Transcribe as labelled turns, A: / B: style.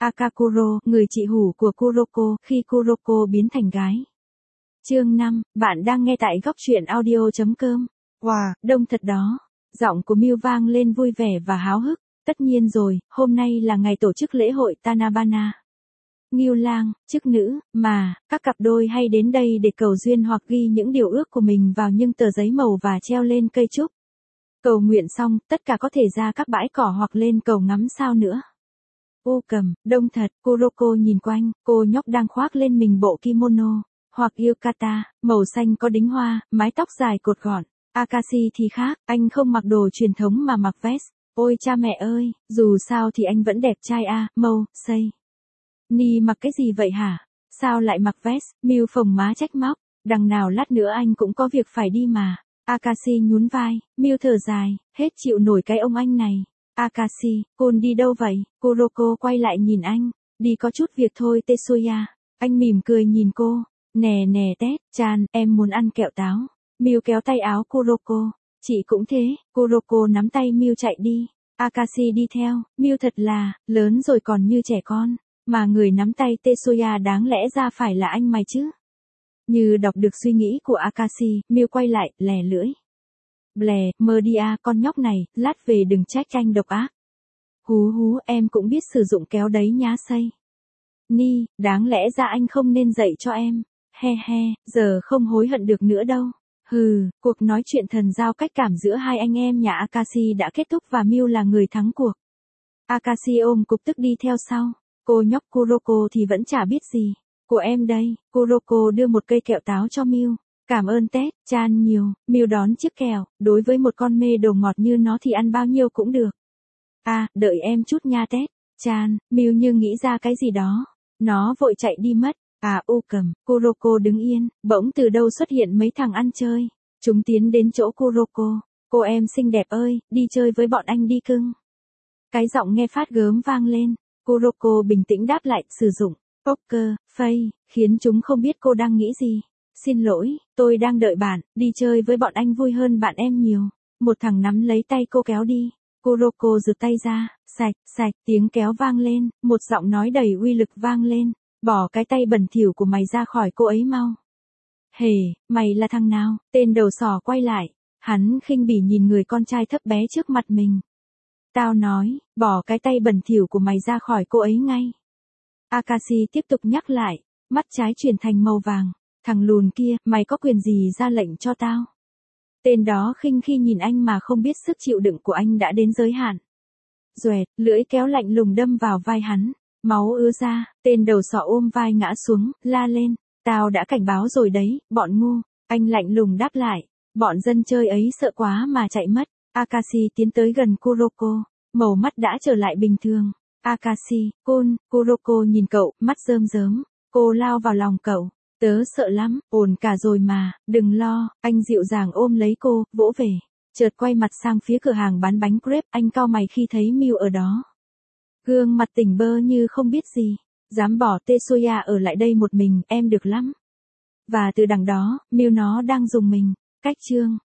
A: Akakuro, người chị hủ của Kuroko, khi Kuroko biến thành gái. Chương 5, bạn đang nghe tại góc truyện audio.com. Wow, đông thật đó. Giọng của Miu vang lên vui vẻ và háo hức. Tất nhiên rồi, hôm nay là ngày tổ chức lễ hội Tanabana. Ngưu lang, chức nữ, mà, các cặp đôi hay đến đây để cầu duyên hoặc ghi những điều ước của mình vào những tờ giấy màu và treo lên cây trúc. Cầu nguyện xong, tất cả có thể ra các bãi cỏ hoặc lên cầu ngắm sao nữa. Ô cầm, đông thật, Kuroko nhìn quanh, cô nhóc đang khoác lên mình bộ kimono, hoặc yukata, màu xanh có đính hoa, mái tóc dài cột gọn. Akashi thì khác, anh không mặc đồ truyền thống mà mặc vest. Ôi cha mẹ ơi, dù sao thì anh vẫn đẹp trai a, Mâu, say. Ni mặc cái gì vậy hả? Sao lại mặc vest? Miu phồng má trách móc, đằng nào lát nữa anh cũng có việc phải đi mà. Akashi nhún vai, Miu thở dài, hết chịu nổi cái ông anh này. Akashi, Kun đi đâu vậy? Kuroko quay lại nhìn anh, đi có chút việc thôi Tetsuya. Anh mỉm cười nhìn cô, nè nè tét, chan, em muốn ăn kẹo táo. Miu kéo tay áo Kuroko, chị cũng thế. Kuroko nắm tay Miu chạy đi. Akashi đi theo, Miu thật là, lớn rồi còn như trẻ con, mà người nắm tay Tetsuya đáng lẽ ra phải là anh mày chứ. Như đọc được suy nghĩ của Akashi, Miu quay lại, lè lưỡi. Blè, mơ đi à, con nhóc này, lát về đừng trách anh độc ác. Hú hú, em cũng biết sử dụng kéo đấy nhá xây. Ni, đáng lẽ ra anh không nên dạy cho em. He he, giờ không hối hận được nữa đâu. Hừ, cuộc nói chuyện thần giao cách cảm giữa hai anh em nhà Akashi đã kết thúc và Miu là người thắng cuộc. Akashi ôm cục tức đi theo sau. Cô nhóc Kuroko thì vẫn chả biết gì. Của em đây, Kuroko đưa một cây kẹo táo cho Miu. Cảm ơn Tết, chan nhiều. Miu đón chiếc kẹo, đối với một con mê đồ ngọt như nó thì ăn bao nhiêu cũng được. À, đợi em chút nha Tết, chan. Miu như nghĩ ra cái gì đó. Nó vội chạy đi mất. À u cầm, Kuroko đứng yên, bỗng từ đâu xuất hiện mấy thằng ăn chơi. Chúng tiến đến chỗ Kuroko. Cô em xinh đẹp ơi, đi chơi với bọn anh đi cưng. Cái giọng nghe phát gớm vang lên. Kuroko bình tĩnh đáp lại, sử dụng poker face, khiến chúng không biết cô đang nghĩ gì. Xin lỗi, tôi đang đợi bạn, đi chơi với bọn anh vui hơn bạn em nhiều. Một thằng nắm lấy tay cô kéo đi. Kuroko giật tay ra, sạch, sạch, tiếng kéo vang lên, một giọng nói đầy uy lực vang lên. Bỏ cái tay bẩn thỉu của mày ra khỏi cô ấy mau. Hề, mày là thằng nào? Tên đầu sỏ quay lại. Hắn khinh bỉ nhìn người con trai thấp bé trước mặt mình. Tao nói, bỏ cái tay bẩn thỉu của mày ra khỏi cô ấy ngay. Akashi tiếp tục nhắc lại, mắt trái chuyển thành màu vàng. Thằng lùn kia, mày có quyền gì ra lệnh cho tao? Tên đó khinh khi nhìn anh mà không biết sức chịu đựng của anh đã đến giới hạn. Duệt, lưỡi kéo lạnh lùng đâm vào vai hắn. Máu ứa ra, tên đầu sọ ôm vai ngã xuống, la lên. Tao đã cảnh báo rồi đấy, bọn ngu. Anh lạnh lùng đáp lại. Bọn dân chơi ấy sợ quá mà chạy mất. Akashi tiến tới gần Kuroko. Màu mắt đã trở lại bình thường. Akashi, Kun, Kuroko nhìn cậu, mắt rơm rớm. Cô lao vào lòng cậu. Tớ sợ lắm, ổn cả rồi mà, đừng lo. Anh dịu dàng ôm lấy cô, vỗ về. Chợt quay mặt sang phía cửa hàng bán bánh crepe, anh cau mày khi thấy Miu ở đó. Gương mặt tỉnh bơ như không biết gì. Dám bỏ Tetsuya ở lại đây một mình, em được lắm. Và từ đằng đó, Miu nó đang dùng mình. Cách chương.